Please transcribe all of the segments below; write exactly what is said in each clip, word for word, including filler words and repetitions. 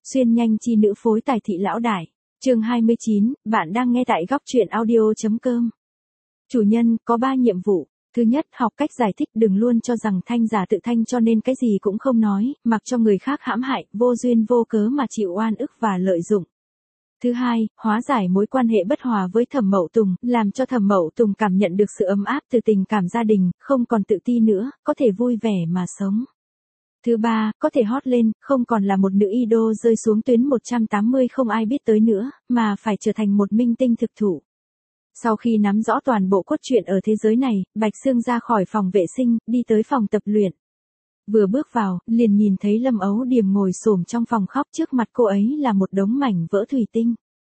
Xuyên nhanh chi nữ phối tài thị lão đại. Chương hai mươi chín, bạn đang nghe tại góc truyện audio chấm com. Chủ nhân, có ba nhiệm vụ. Thứ nhất, học cách giải thích, đừng luôn cho rằng thanh giả tự thanh cho nên cái gì cũng không nói, mặc cho người khác hãm hại, vô duyên vô cớ mà chịu oan ức và lợi dụng. Thứ hai, hóa giải mối quan hệ bất hòa với Thẩm Mậu Tùng, làm cho Thẩm Mậu Tùng cảm nhận được sự ấm áp từ tình cảm gia đình, không còn tự ti nữa, có thể vui vẻ mà sống. Thứ ba, có thể hot lên, không còn là một nữ idol rơi xuống tuyến một trăm tám mươi không ai biết tới nữa, mà phải trở thành một minh tinh thực thụ. Sau khi nắm rõ toàn bộ cốt truyện ở thế giới này, Bạch Sương ra khỏi phòng vệ sinh, đi tới phòng tập luyện. Vừa bước vào, liền nhìn thấy Lâm Ấu Điềm ngồi xổm trong phòng khóc, trước mặt cô ấy là một đống mảnh vỡ thủy tinh.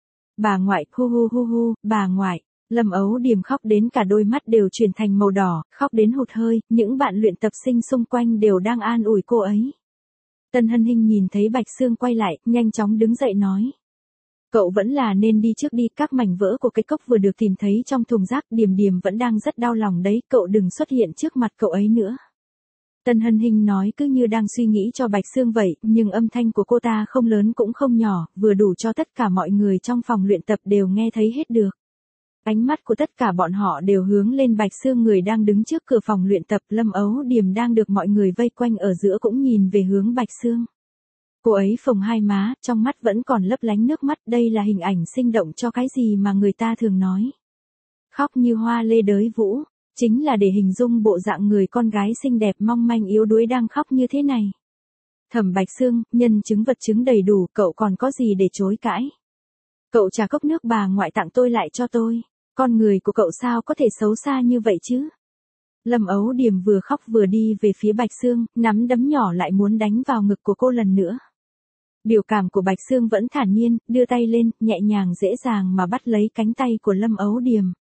Bà ngoại, hu hu hu hu, bà ngoại. Lâm Ấu Điềm khóc đến cả đôi mắt đều chuyển thành màu đỏ, khóc đến hụt hơi, những bạn luyện tập sinh xung quanh đều đang an ủi cô ấy. Tân Hân Hinh nhìn thấy Bạch Sương quay lại, nhanh chóng đứng dậy nói. Cậu vẫn là nên đi trước đi, các mảnh vỡ của cái cốc vừa được tìm thấy trong thùng rác, Điềm Điềm vẫn đang rất đau lòng đấy, cậu đừng xuất hiện trước mặt cậu ấy nữa. Tân Hân Hinh nói cứ như đang suy nghĩ cho Bạch Sương vậy, nhưng âm thanh của cô ta không lớn cũng không nhỏ, vừa đủ cho tất cả mọi người trong phòng luyện tập đều nghe thấy hết được. Ánh mắt của tất cả bọn họ đều hướng lên Bạch Sương, người đang đứng trước cửa phòng luyện tập. Lâm Ấu Điềm đang được mọi người vây quanh ở giữa cũng nhìn về hướng Bạch Sương. Cô ấy phồng hai má, trong mắt vẫn còn lấp lánh nước mắt, đây là hình ảnh sinh động cho cái gì mà người ta thường nói. Khóc như hoa lê đới vũ, chính là để hình dung bộ dạng người con gái xinh đẹp mong manh yếu đuối đang khóc như thế này. Thẩm Bạch Sương, nhân chứng vật chứng đầy đủ, cậu còn có gì để chối cãi. Cậu trả cốc nước bà ngoại tặng tôi lại cho tôi. Con người của cậu sao có thể xấu xa như vậy chứ? Lâm Ấu Điềm vừa khóc vừa đi về phía Bạch Sương, nắm đấm nhỏ lại muốn đánh vào ngực của cô lần nữa. Biểu cảm của Bạch Sương vẫn thản nhiên, đưa tay lên, nhẹ nhàng dễ dàng mà bắt lấy cánh tay của Lâm Ấu Điềm.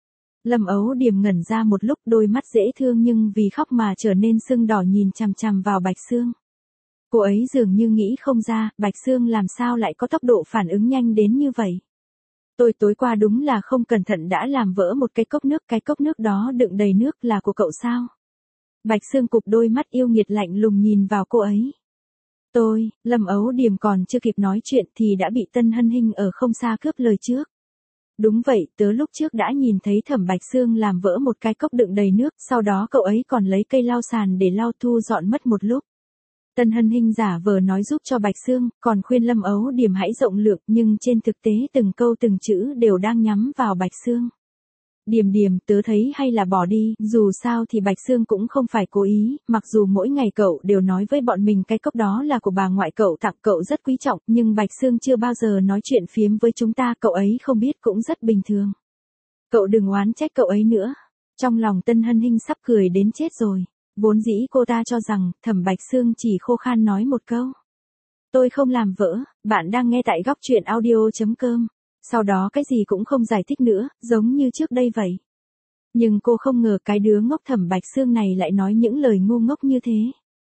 Lâm Ấu Điềm ngẩn ra một lúc, đôi mắt dễ thương nhưng vì khóc mà trở nên sưng đỏ nhìn chằm chằm vào Bạch Sương. Cô ấy dường như nghĩ không ra, Bạch Sương làm sao lại có tốc độ phản ứng nhanh đến như vậy. Tôi tối qua đúng là không cẩn thận đã làm vỡ một cái cốc nước, cái cốc nước đó đựng đầy nước là của cậu sao? Bạch Sương cụp đôi mắt yêu nghiệt lạnh lùng nhìn vào cô ấy. Tôi, Lâm Ấu Điềm còn chưa kịp nói chuyện thì đã bị Tân Hân Hinh ở không xa cướp lời trước. Đúng vậy, tớ lúc trước đã nhìn thấy Thẩm Bạch Sương làm vỡ một cái cốc đựng đầy nước, sau đó cậu ấy còn lấy cây lau sàn để lau thu dọn mất một lúc. Tân Hân Hinh giả vờ nói giúp cho Bạch Sương, còn khuyên Lâm Ấu Điềm hãy rộng lượng, nhưng trên thực tế từng câu từng chữ đều đang nhắm vào Bạch Sương. Điềm Điềm, tớ thấy hay là bỏ đi, dù sao thì Bạch Sương cũng không phải cố ý, mặc dù mỗi ngày cậu đều nói với bọn mình cái cốc đó là của bà ngoại cậu tặng, cậu rất quý trọng, nhưng Bạch Sương chưa bao giờ nói chuyện phiếm với chúng ta, cậu ấy không biết cũng rất bình thường. Cậu đừng oán trách cậu ấy nữa. Trong lòng Tân Hân Hinh sắp cười đến chết rồi. Vốn dĩ cô ta cho rằng, Thẩm Bạch Sương chỉ khô khan nói một câu. Tôi không làm vỡ, bạn đang nghe tại góc truyện audio chấm com. Sau đó cái gì cũng không giải thích nữa, giống như trước đây vậy. Nhưng cô không ngờ cái đứa ngốc Thẩm Bạch Sương này lại nói những lời ngu ngốc như thế.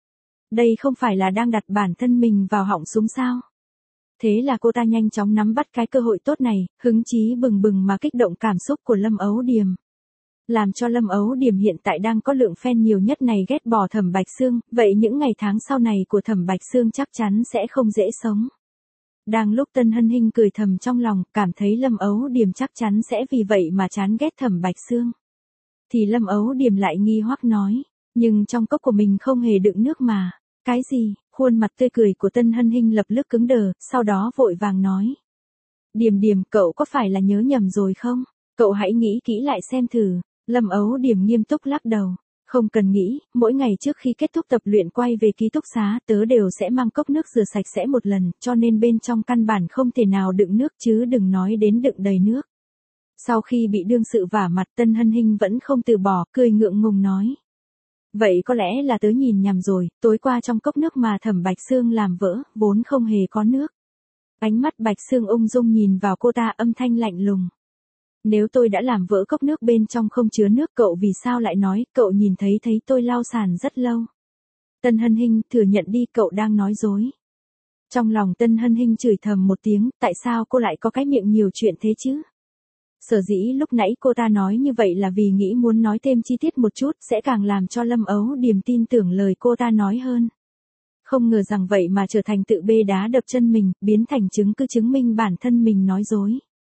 Đây không phải là đang đặt bản thân mình vào họng súng sao? Thế là cô ta nhanh chóng nắm bắt cái cơ hội tốt này, hứng chí bừng bừng mà kích động cảm xúc của Lâm Ấu Điềm. Làm cho Lâm Ấu Điềm hiện tại đang có lượng fan nhiều nhất này ghét bỏ Thẩm Bạch Sương, vậy những ngày tháng sau này của Thẩm Bạch Sương chắc chắn sẽ không dễ sống. Đang lúc Tân Hân Hinh cười thầm trong lòng, cảm thấy Lâm Ấu Điềm chắc chắn sẽ vì vậy mà chán ghét Thẩm Bạch Sương. Thì Lâm Ấu Điềm lại nghi hoặc nói, nhưng trong cốc của mình không hề đựng nước mà. Cái gì? Khuôn mặt tươi cười của Tân Hân Hinh lập tức cứng đờ, sau đó vội vàng nói. Điềm Điềm, cậu có phải là nhớ nhầm rồi không? Cậu hãy nghĩ kỹ lại xem thử. Lâm Ấu Điềm nghiêm túc lắc đầu. Không cần nghĩ, mỗi ngày trước khi kết thúc tập luyện quay về ký túc xá, tớ đều sẽ mang cốc nước rửa sạch sẽ một lần, cho nên bên trong căn bản không thể nào đựng nước chứ đừng nói đến đựng đầy nước. Sau khi bị đương sự vả mặt, Tân Hân Hinh vẫn không từ bỏ, cười ngượng ngùng nói. Vậy có lẽ là tớ nhìn nhầm rồi, tối qua trong cốc nước mà Thẩm Bạch Sương làm vỡ, vốn không hề có nước. Ánh mắt Bạch Sương ung dung nhìn vào cô ta, âm thanh lạnh lùng. Nếu tôi đã làm vỡ cốc nước bên trong không chứa nước, cậu vì sao lại nói, cậu nhìn thấy thấy tôi lau sàn rất lâu. Tân Hân Hinh, thừa nhận đi, cậu đang nói dối. Trong lòng Tân Hân Hinh chửi thầm một tiếng, tại sao cô lại có cái miệng nhiều chuyện thế chứ? Sở dĩ lúc nãy cô ta nói như vậy là vì nghĩ muốn nói thêm chi tiết một chút, sẽ càng làm cho Lâm Ấu Điềm tin tưởng lời cô ta nói hơn. Không ngờ rằng vậy mà trở thành tự bê đá đập chân mình, biến thành chứng cứ chứng minh bản thân mình nói dối.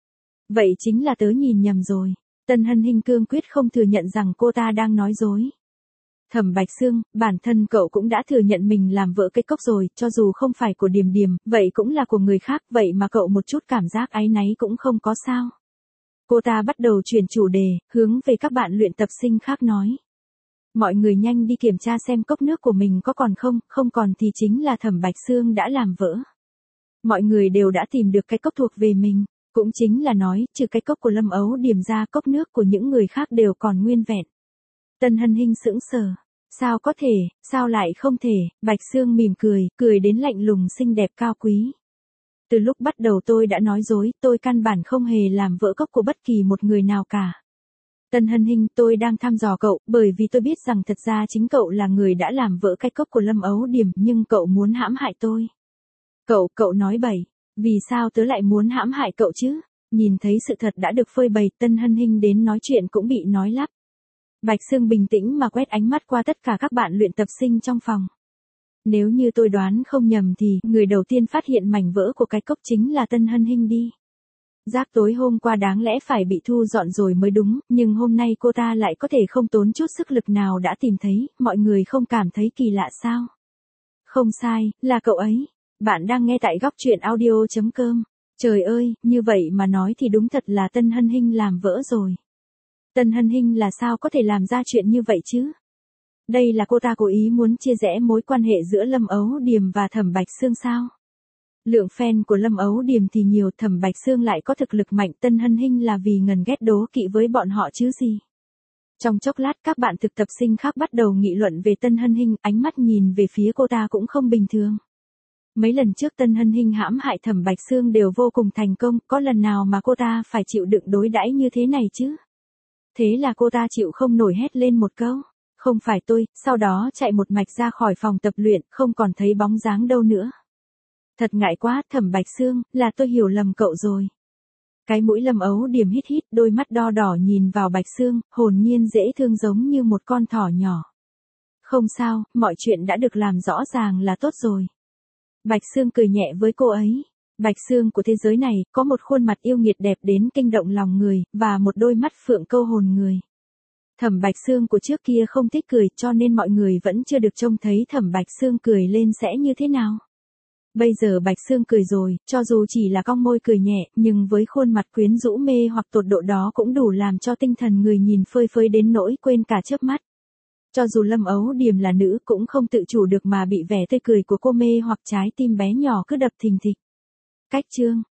Vậy chính là tớ nhìn nhầm rồi. Tân Hân Hinh cương quyết không thừa nhận rằng cô ta đang nói dối. Thẩm Bạch Xương, bản thân cậu cũng đã thừa nhận mình làm vỡ cái cốc rồi, cho dù không phải của Điềm Điềm, vậy cũng là của người khác, vậy mà cậu một chút cảm giác áy náy cũng không có sao. Cô ta bắt đầu chuyển chủ đề, hướng về các bạn luyện tập sinh khác nói. Mọi người nhanh đi kiểm tra xem cốc nước của mình có còn không, không còn thì chính là Thẩm Bạch Xương đã làm vỡ. Mọi người đều đã tìm được cái cốc thuộc về mình, cũng chính là nói, trừ cái cốc của Lâm Ấu Điềm ra cốc nước của những người khác đều còn nguyên vẹn. Tân Hân Hinh sững sờ. Sao có thể, sao lại không thể, Bạch Xương mỉm cười, cười đến lạnh lùng xinh đẹp cao quý. Từ lúc bắt đầu tôi đã nói dối, tôi căn bản không hề làm vỡ cốc của bất kỳ một người nào cả. Tân Hân Hinh, tôi đang thăm dò cậu, bởi vì tôi biết rằng thật ra chính cậu là người đã làm vỡ cái cốc của Lâm Ấu Điềm, nhưng cậu muốn hãm hại tôi. Cậu, cậu nói bậy, vì sao tớ lại muốn hãm hại cậu chứ? Nhìn thấy sự thật đã được phơi bày, Tân Hân Hinh đến nói chuyện cũng bị nói lắp. Bạch Xương bình tĩnh mà quét ánh mắt qua tất cả các bạn luyện tập sinh trong phòng. Nếu như tôi đoán không nhầm thì, người đầu tiên phát hiện mảnh vỡ của cái cốc chính là Tân Hân Hinh đi. Rác tối hôm qua đáng lẽ phải bị thu dọn rồi mới đúng, nhưng hôm nay cô ta lại có thể không tốn chút sức lực nào đã tìm thấy, mọi người không cảm thấy kỳ lạ sao? Không sai, là cậu ấy. Bạn đang nghe tại góc truyện audio chấm com. Trời ơi, như vậy mà nói thì đúng thật là Tân Hân Hinh làm vỡ rồi. Tân Hân Hinh là sao có thể làm ra chuyện như vậy chứ? Đây là cô ta cố ý muốn chia rẽ mối quan hệ giữa Lâm Ấu Điềm và Thẩm Bạch Xương sao? Lượng fan của Lâm Ấu Điềm thì nhiều, Thẩm Bạch Xương lại có thực lực mạnh, Tân Hân Hinh là vì ngần ghét đố kỵ với bọn họ chứ gì. Trong chốc lát các bạn thực tập sinh khác bắt đầu nghị luận về Tân Hân Hinh, ánh mắt nhìn về phía cô ta cũng không bình thường. Mấy lần trước Tân Hân Hinh hãm hại Thẩm Bạch Xương đều vô cùng thành công, có lần nào mà cô ta phải chịu đựng đối đãi như thế này chứ? Thế là cô ta chịu không nổi hét lên một câu, không phải tôi, sau đó chạy một mạch ra khỏi phòng tập luyện, không còn thấy bóng dáng đâu nữa. Thật ngại quá, Thẩm Bạch Xương, là tôi hiểu lầm cậu rồi. Cái mũi Lâm Ấu Điềm hít hít, đôi mắt đo đỏ nhìn vào Bạch Xương, hồn nhiên dễ thương giống như một con thỏ nhỏ. Không sao, mọi chuyện đã được làm rõ ràng là tốt rồi. Bạch Xương cười nhẹ với cô ấy. Bạch Xương của thế giới này, có một khuôn mặt yêu nghiệt đẹp đến kinh động lòng người, và một đôi mắt phượng câu hồn người. Thẩm Bạch Xương của trước kia không thích cười, cho nên mọi người vẫn chưa được trông thấy Thẩm Bạch Xương cười lên sẽ như thế nào. Bây giờ Bạch Xương cười rồi, cho dù chỉ là cong môi cười nhẹ, nhưng với khuôn mặt quyến rũ mê hoặc tột độ đó cũng đủ làm cho tinh thần người nhìn phơi phới đến nỗi quên cả chớp mắt. Cho dù Lâm Ấu Điềm là nữ cũng không tự chủ được mà bị vẻ tươi cười của cô mê hoặc trái tim bé nhỏ cứ đập thình thịch. Cách chương